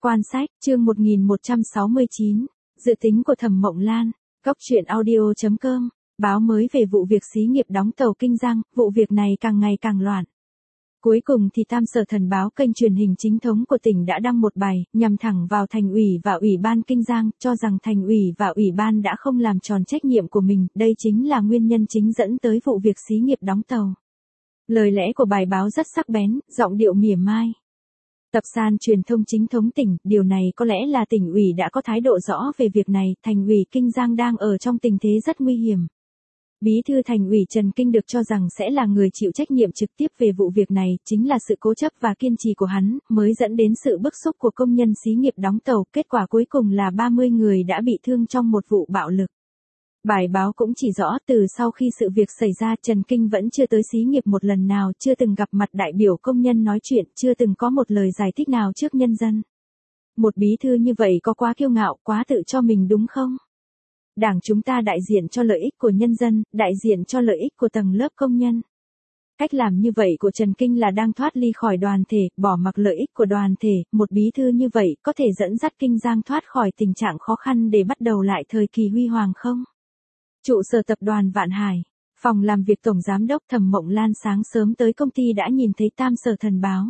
Quan sách, chương 1169, dự tính của Thẩm Mộng Lan, Góc truyện audio.com, báo mới về vụ việc xí nghiệp đóng tàu Kinh Giang, vụ việc này càng ngày càng loạn. Cuối cùng thì Tam Sở Thần báo kênh truyền hình chính thống của tỉnh đã đăng một bài, nhằm thẳng vào Thành ủy và Ủy ban Kinh Giang, cho rằng Thành ủy và Ủy ban đã không làm tròn trách nhiệm của mình, đây chính là nguyên nhân chính dẫn tới vụ việc xí nghiệp đóng tàu. Lời lẽ của bài báo rất sắc bén, giọng điệu mỉa mai. Tập san truyền thông chính thống tỉnh, điều này có lẽ là tỉnh ủy đã có thái độ rõ về việc này, Thành ủy Kinh Giang đang ở trong tình thế rất nguy hiểm. Bí thư Thành ủy Trần Kinh được cho rằng sẽ là người chịu trách nhiệm trực tiếp về vụ việc này, chính là sự cố chấp và kiên trì của hắn, mới dẫn đến sự bức xúc của công nhân xí nghiệp đóng tàu, kết quả cuối cùng là 30 người đã bị thương trong một vụ bạo lực. Bài báo cũng chỉ rõ từ sau khi sự việc xảy ra Trần Kinh vẫn chưa tới xí nghiệp một lần nào, chưa từng gặp mặt đại biểu công nhân nói chuyện, chưa từng có một lời giải thích nào trước nhân dân. Một bí thư như vậy có quá kiêu ngạo, quá tự cho mình đúng không? Đảng chúng ta đại diện cho lợi ích của nhân dân, đại diện cho lợi ích của tầng lớp công nhân. Cách làm như vậy của Trần Kinh là đang thoát ly khỏi đoàn thể, bỏ mặc lợi ích của đoàn thể, một bí thư như vậy có thể dẫn dắt Kinh Giang thoát khỏi tình trạng khó khăn để bắt đầu lại thời kỳ huy hoàng không? Trụ sở tập đoàn Vạn Hải, phòng làm việc Tổng Giám đốc Thẩm Mộng Lan sáng sớm tới công ty đã nhìn thấy Tam Sở Thần báo.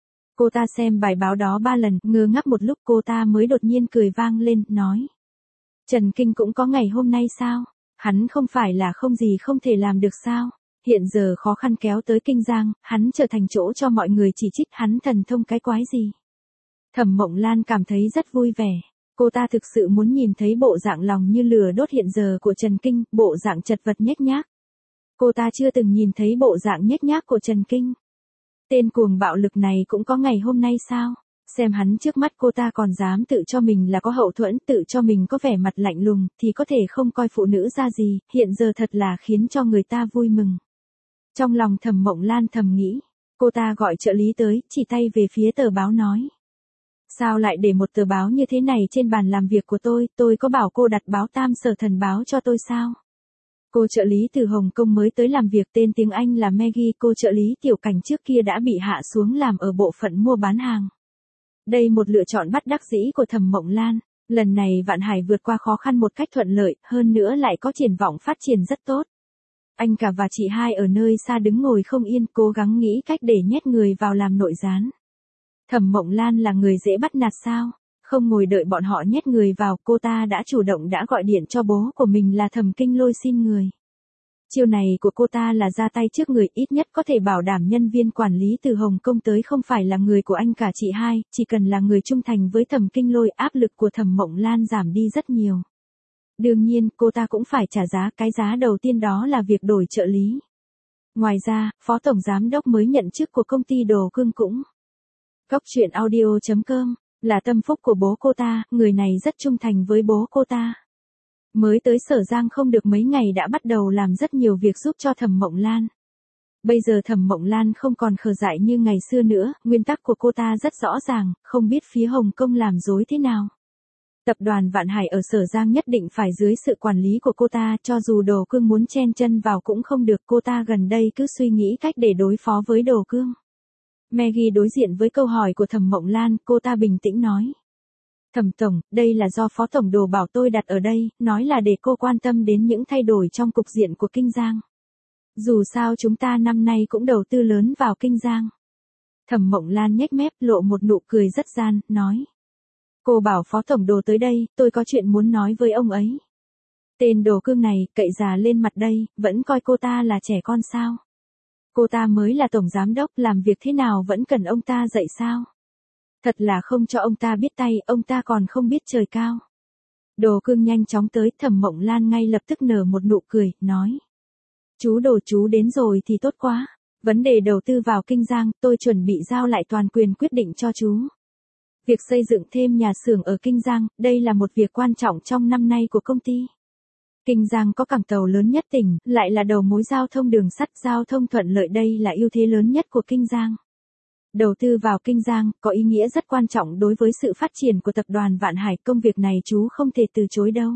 Cô ta xem bài báo đó 3 lần, ngơ ngác một lúc cô ta mới đột nhiên cười vang lên, nói. Trần Kinh cũng có ngày hôm nay sao? Hắn không phải là không gì không thể làm được sao? Hiện giờ khó khăn kéo tới Kinh Giang, hắn trở thành chỗ cho mọi người chỉ trích hắn thần thông cái quái gì? Thẩm Mộng Lan cảm thấy rất vui vẻ. Cô ta thực sự muốn nhìn thấy bộ dạng lòng như lửa đốt hiện giờ của Trần Kinh, bộ dạng chật vật nhếch nhác. Cô ta chưa từng nhìn thấy bộ dạng nhếch nhác của Trần Kinh. Tên cuồng bạo lực này cũng có ngày hôm nay sao? Xem hắn trước mắt cô ta còn dám tự cho mình là có hậu thuẫn, tự cho mình có vẻ mặt lạnh lùng, thì có thể không coi phụ nữ ra gì, hiện giờ thật là khiến cho người ta vui mừng. Trong lòng Thẩm Mộng Lan thầm nghĩ, cô ta gọi trợ lý tới, chỉ tay về phía tờ báo nói. Sao lại để một tờ báo như thế này trên bàn làm việc của tôi có bảo cô đặt báo Tam Sở Thần báo cho tôi sao? Cô trợ lý từ Hồng Kông mới tới làm việc, tên tiếng Anh là Maggie, cô trợ lý Tiểu Cảnh trước kia đã bị hạ xuống làm ở bộ phận mua bán hàng. Đây một lựa chọn bất đắc dĩ của Thẩm Mộng Lan, lần này Vạn Hải vượt qua khó khăn một cách thuận lợi, hơn nữa lại có triển vọng phát triển rất tốt. Anh cả và chị hai ở nơi xa đứng ngồi không yên, cố gắng nghĩ cách để nhét người vào làm nội gián. Thẩm Mộng Lan là người dễ bắt nạt sao? Không ngồi đợi bọn họ nhét người vào, cô ta đã chủ động đã gọi điện cho bố của mình là Thẩm Kinh Lôi xin người. Chiêu này của cô ta là ra tay trước người, ít nhất có thể bảo đảm nhân viên quản lý từ Hồng Kông tới không phải là người của anh cả chị hai, chỉ cần là người trung thành với Thẩm Kinh Lôi, áp lực của Thẩm Mộng Lan giảm đi rất nhiều. Đương nhiên, cô ta cũng phải trả giá, cái giá đầu tiên đó là việc đổi trợ lý. Ngoài ra, Phó Tổng Giám đốc mới nhận chức của công ty Đồ Cương cũng. Góc truyện audio.com, là tâm phúc của bố cô ta, người này rất trung thành với bố cô ta. Mới tới Sở Giang không được mấy ngày đã bắt đầu làm rất nhiều việc giúp cho Thẩm Mộng Lan. Bây giờ Thẩm Mộng Lan không còn khờ dại như ngày xưa nữa, nguyên tắc của cô ta rất rõ ràng, không biết phía Hồng Kông làm dối thế nào. Tập đoàn Vạn Hải ở Sở Giang nhất định phải dưới sự quản lý của cô ta, cho dù Đồ Cương muốn chen chân vào cũng không được, cô ta gần đây cứ suy nghĩ cách để đối phó với Đồ Cương. Maggie đối diện với câu hỏi của Thẩm Mộng Lan, cô ta bình tĩnh nói. Thẩm Tổng, đây là do Phó Tổng Đồ bảo tôi đặt ở đây, nói là để cô quan tâm đến những thay đổi trong cục diện của Kinh Giang. Dù sao chúng ta năm nay cũng đầu tư lớn vào Kinh Giang. Thẩm Mộng Lan nhếch mép lộ một nụ cười rất gian, nói. Cô bảo Phó Tổng Đồ tới đây, tôi có chuyện muốn nói với ông ấy. Tên Đồ Cương này, cậy già lên mặt đây, vẫn coi cô ta là trẻ con sao? Cô ta mới là Tổng Giám đốc, làm việc thế nào vẫn cần ông ta dạy sao? Thật là không cho ông ta biết tay, ông ta còn không biết trời cao. Đồ Cương nhanh chóng tới, Thẩm Mộng Lan ngay lập tức nở một nụ cười, nói. Chú Đồ chú đến rồi thì tốt quá. Vấn đề đầu tư vào Kinh Giang, tôi chuẩn bị giao lại toàn quyền quyết định cho chú. Việc xây dựng thêm nhà xưởng ở Kinh Giang, đây là một việc quan trọng trong năm nay của công ty. Kinh Giang có cảng tàu lớn nhất tỉnh, lại là đầu mối giao thông đường sắt, giao thông thuận lợi, đây là ưu thế lớn nhất của Kinh Giang. Đầu tư vào Kinh Giang có ý nghĩa rất quan trọng đối với sự phát triển của tập đoàn Vạn Hải, công việc này chú không thể từ chối đâu.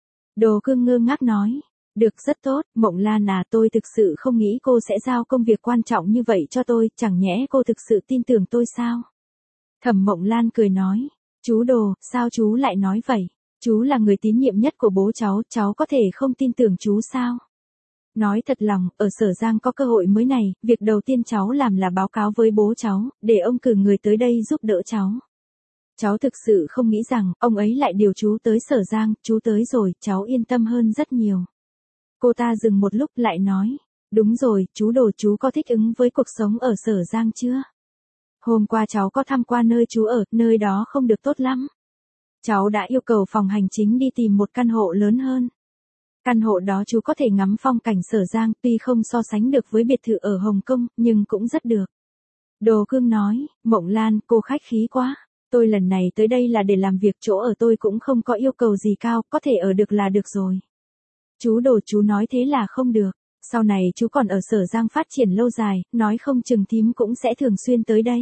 Đồ Cương ngơ ngác nói, được rất tốt, Mộng Lan à, tôi thực sự không nghĩ cô sẽ giao công việc quan trọng như vậy cho tôi, chẳng nhẽ cô thực sự tin tưởng tôi sao? Thẩm Mộng Lan cười nói, Chú Đồ, sao chú lại nói vậy? Chú là người tín nhiệm nhất của bố cháu có thể không tin tưởng chú sao? Nói thật lòng, ở Sở Giang có cơ hội mới này, việc đầu tiên cháu làm là báo cáo với bố cháu, để ông cử người tới đây giúp đỡ cháu. Cháu thực sự không nghĩ rằng, ông ấy lại điều chú tới Sở Giang, chú tới rồi, cháu yên tâm hơn rất nhiều. Cô ta dừng một lúc lại nói, đúng rồi, chú Đồ, chú có thích ứng với cuộc sống ở Sở Giang chưa? Hôm qua cháu có tham quan nơi chú ở, nơi đó không được tốt lắm. Cháu đã yêu cầu phòng hành chính đi tìm một căn hộ lớn hơn. Căn hộ đó chú có thể ngắm phong cảnh Sở Giang, tuy không so sánh được với biệt thự ở Hồng Kông, nhưng cũng rất được. Đồ Cương nói, Mộng Lan, cô khách khí quá. Tôi lần này tới đây là để làm việc, chỗ ở tôi cũng không có yêu cầu gì cao, có thể ở được là được rồi. Chú Đồ, chú nói thế là không được. Sau này chú còn ở Sở Giang phát triển lâu dài, nói không chừng thím cũng sẽ thường xuyên tới đây.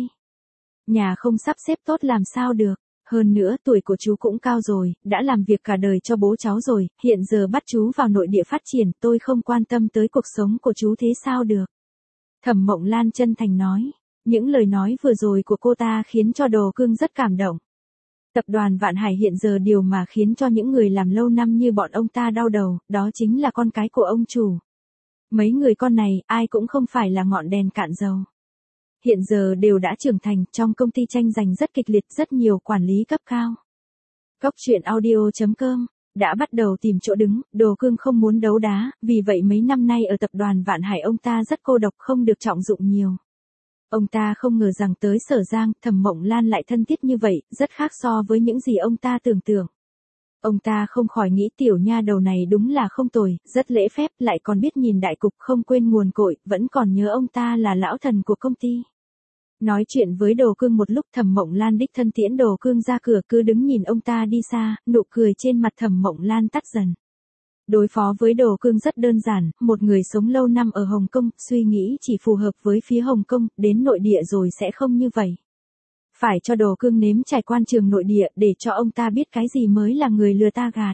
Nhà không sắp xếp tốt làm sao được. Hơn nữa tuổi của chú cũng cao rồi, đã làm việc cả đời cho bố cháu rồi, hiện giờ bắt chú vào nội địa phát triển, tôi không quan tâm tới cuộc sống của chú thế sao được. Thẩm Mộng Lan chân thành nói, những lời nói vừa rồi của cô ta khiến cho Đồ Cương rất cảm động. Tập đoàn Vạn Hải hiện giờ điều mà khiến cho những người làm lâu năm như bọn ông ta đau đầu, đó chính là con cái của ông chủ. Mấy người con này, ai cũng không phải là ngọn đèn cạn dầu. Hiện giờ đều đã trưởng thành, trong công ty tranh giành rất kịch liệt, rất nhiều quản lý cấp cao. Cốc truyện audio.com đã bắt đầu tìm chỗ đứng, Đồ Cương không muốn đấu đá, vì vậy mấy năm nay ở tập đoàn Vạn Hải ông ta rất cô độc, không được trọng dụng nhiều. Ông ta không ngờ rằng tới Sở Giang, Thẩm Mộng Lan lại thân thiết như vậy, rất khác so với những gì ông ta tưởng tượng. Ông ta không khỏi nghĩ tiểu nha đầu này đúng là không tồi, rất lễ phép, lại còn biết nhìn đại cục, không quên nguồn cội, vẫn còn nhớ ông ta là lão thần của công ty. Nói chuyện với Đồ Cương một lúc, Thẩm Mộng Lan đích thân tiễn Đồ Cương ra cửa, cứ đứng nhìn ông ta đi xa, nụ cười trên mặt Thẩm Mộng Lan tắt dần. Đối phó với Đồ Cương rất đơn giản, một người sống lâu năm ở Hồng Kông, suy nghĩ chỉ phù hợp với phía Hồng Kông, đến nội địa rồi sẽ không như vậy. Phải cho Đồ Cương nếm trải quan trường nội địa, để cho ông ta biết cái gì mới là người lừa ta gạt.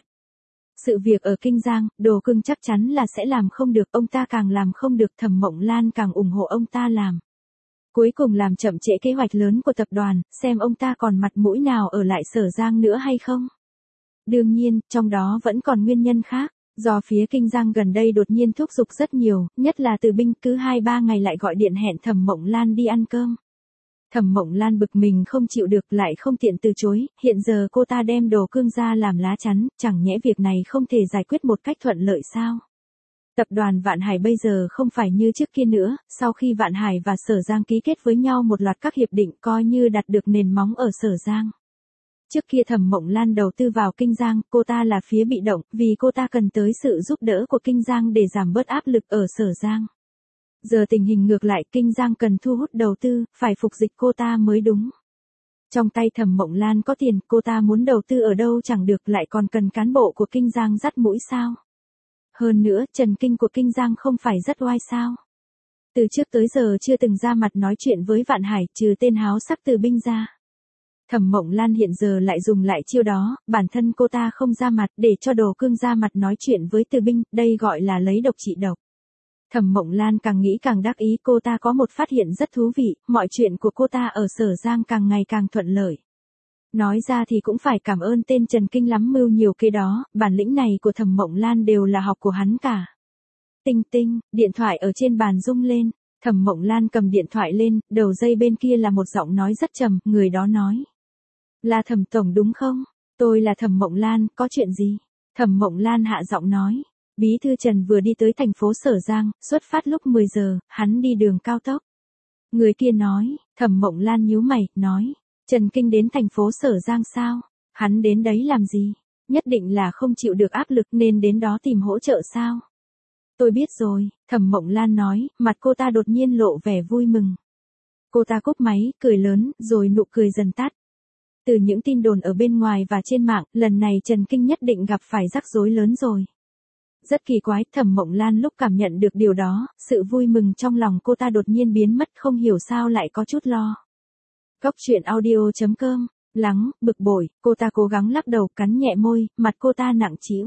Sự việc ở Kinh Giang, Đồ Cương chắc chắn là sẽ làm không được, ông ta càng làm không được, Thẩm Mộng Lan càng ủng hộ ông ta làm. Cuối cùng làm chậm trễ kế hoạch lớn của tập đoàn, xem ông ta còn mặt mũi nào ở lại Sở Giang nữa hay không. Đương nhiên, trong đó vẫn còn nguyên nhân khác, do phía Kinh Giang gần đây đột nhiên thúc giục rất nhiều, nhất là Từ Binh cứ 2-3 ngày lại gọi điện hẹn Thẩm Mộng Lan đi ăn cơm. Thẩm Mộng Lan bực mình không chịu được, lại không tiện từ chối, hiện giờ cô ta đem Đồ Cương ra làm lá chắn, chẳng nhẽ việc này không thể giải quyết một cách thuận lợi sao? Tập đoàn Vạn Hải bây giờ không phải như trước kia nữa, sau khi Vạn Hải và Sở Giang ký kết với nhau một loạt các hiệp định, coi như đặt được nền móng ở Sở Giang. Trước kia Thẩm Mộng Lan đầu tư vào Kinh Giang, cô ta là phía bị động, vì cô ta cần tới sự giúp đỡ của Kinh Giang để giảm bớt áp lực ở Sở Giang. Giờ tình hình ngược lại, Kinh Giang cần thu hút đầu tư, phải phục dịch cô ta mới đúng. Trong tay Thẩm Mộng Lan có tiền, cô ta muốn đầu tư ở đâu chẳng được, lại còn cần cán bộ của Kinh Giang dắt mũi sao. Hơn nữa, Trần Kinh của Kinh Giang không phải rất oai sao. Từ trước tới giờ chưa từng ra mặt nói chuyện với Vạn Hải, trừ tên háo sắc Từ Binh ra. Thẩm Mộng Lan hiện giờ lại dùng lại chiêu đó, bản thân cô ta không ra mặt, để cho Đồ Cương ra mặt nói chuyện với Từ Binh, đây gọi là lấy độc trị độc. Thẩm Mộng Lan càng nghĩ càng đắc ý, cô ta có một phát hiện rất thú vị, mọi chuyện của cô ta ở Sở Giang càng ngày càng thuận lợi. Nói ra thì cũng phải cảm ơn tên Trần Kinh lắm mưu nhiều kế đó, bản lĩnh này của Thẩm Mộng Lan đều là học của hắn cả. Tinh tinh, điện thoại ở trên bàn rung lên, Thẩm Mộng Lan cầm điện thoại lên, đầu dây bên kia là một giọng nói rất trầm, người đó nói. Là Thẩm tổng đúng không? Tôi là Thẩm Mộng Lan, có chuyện gì? Thẩm Mộng Lan hạ giọng nói. Bí thư Trần vừa đi tới thành phố Sở Giang, xuất phát lúc 10 giờ, hắn đi đường cao tốc. Người kia nói, Thẩm Mộng Lan nhíu mày, nói. Trần Kinh đến thành phố Sở Giang sao? Hắn đến đấy làm gì? Nhất định là không chịu được áp lực nên đến đó tìm hỗ trợ sao? Tôi biết rồi, Thẩm Mộng Lan nói, mặt cô ta đột nhiên lộ vẻ vui mừng. Cô ta cúp máy, cười lớn, rồi nụ cười dần tắt. Từ những tin đồn ở bên ngoài và trên mạng, lần này Trần Kinh nhất định gặp phải rắc rối lớn rồi. Rất kỳ quái, Thẩm Mộng Lan lúc cảm nhận được điều đó, sự vui mừng trong lòng cô ta đột nhiên biến mất, không hiểu sao lại có chút lo. Cốc truyện audio.com, lắng, bực bội, cô ta cố gắng lắc đầu, cắn nhẹ môi, mặt cô ta nặng trĩu.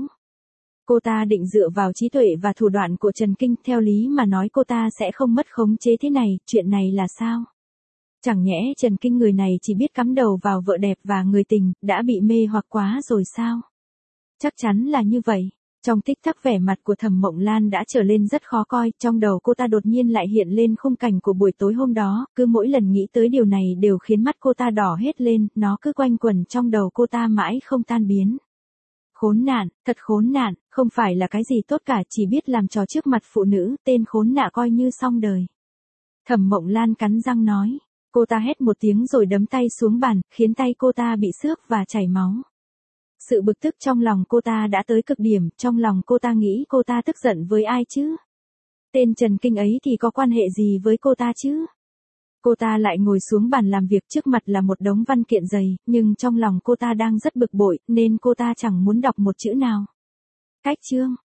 Cô ta định dựa vào trí tuệ và thủ đoạn của Trần Kinh, theo lý mà nói cô ta sẽ không mất khống chế thế này, chuyện này là sao? Chẳng nhẽ Trần Kinh người này chỉ biết cắm đầu vào vợ đẹp và người tình, đã bị mê hoặc quá rồi sao? Chắc chắn là như vậy. Trong tích tắc vẻ mặt của Thẩm Mộng Lan đã trở lên rất khó coi, trong đầu cô ta đột nhiên lại hiện lên khung cảnh của buổi tối hôm đó, cứ mỗi lần nghĩ tới điều này đều khiến mắt cô ta đỏ hết lên, nó cứ quanh quẩn trong đầu cô ta mãi không tan biến. Khốn nạn, thật khốn nạn, không phải là cái gì tốt cả, chỉ biết làm trò trước mặt phụ nữ, tên khốn nạn coi như xong đời. Thẩm Mộng Lan cắn răng nói, cô ta hét một tiếng rồi đấm tay xuống bàn, khiến tay cô ta bị xước và chảy máu. Sự bực tức trong lòng cô ta đã tới cực điểm, trong lòng cô ta nghĩ cô ta tức giận với ai chứ? Tên Trần Kinh ấy thì có quan hệ gì với cô ta chứ? Cô ta lại ngồi xuống bàn làm việc, trước mặt là một đống văn kiện dày, nhưng trong lòng cô ta đang rất bực bội, nên cô ta chẳng muốn đọc một chữ nào. Cách chương